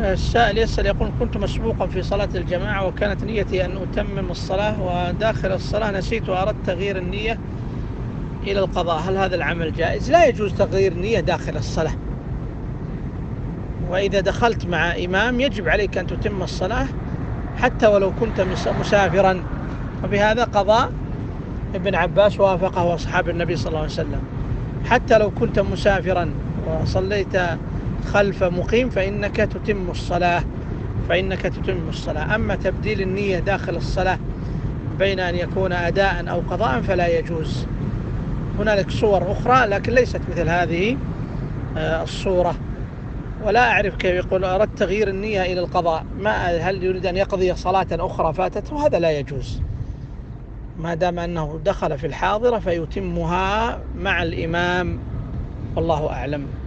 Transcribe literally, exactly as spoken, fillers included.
السائل يسأل يقول: كنت مسبوقا في صلاة الجماعة وكانت نيتي أن أتمم الصلاة، وداخل الصلاة نسيت وأردت تغيير النية إلى القضاء، هل هذا العمل جائز؟ لا يجوز تغيير النية داخل الصلاة، وإذا دخلت مع إمام يجب عليك أن تتم الصلاة حتى ولو كنت مسافرا، وبهذا قضاء ابن عباس وافقه وأصحاب النبي صلى الله عليه وسلم. حتى لو كنت مسافرا وصليت خلف مقيم فإنك تتم الصلاة فإنك تتم الصلاة أما تبديل النية داخل الصلاة بين أن يكون أداء أو قضاء فلا يجوز. هنالك صور أخرى لكن ليست مثل هذه الصورة. ولا أعرف كيف يقول أردت تغيير النية إلى القضاء، ما هل يريد أن يقضي صلاة أخرى فاتته؟ هذا لا يجوز، ما دام أنه دخل في الحاضرة فيتمها مع الإمام، والله أعلم.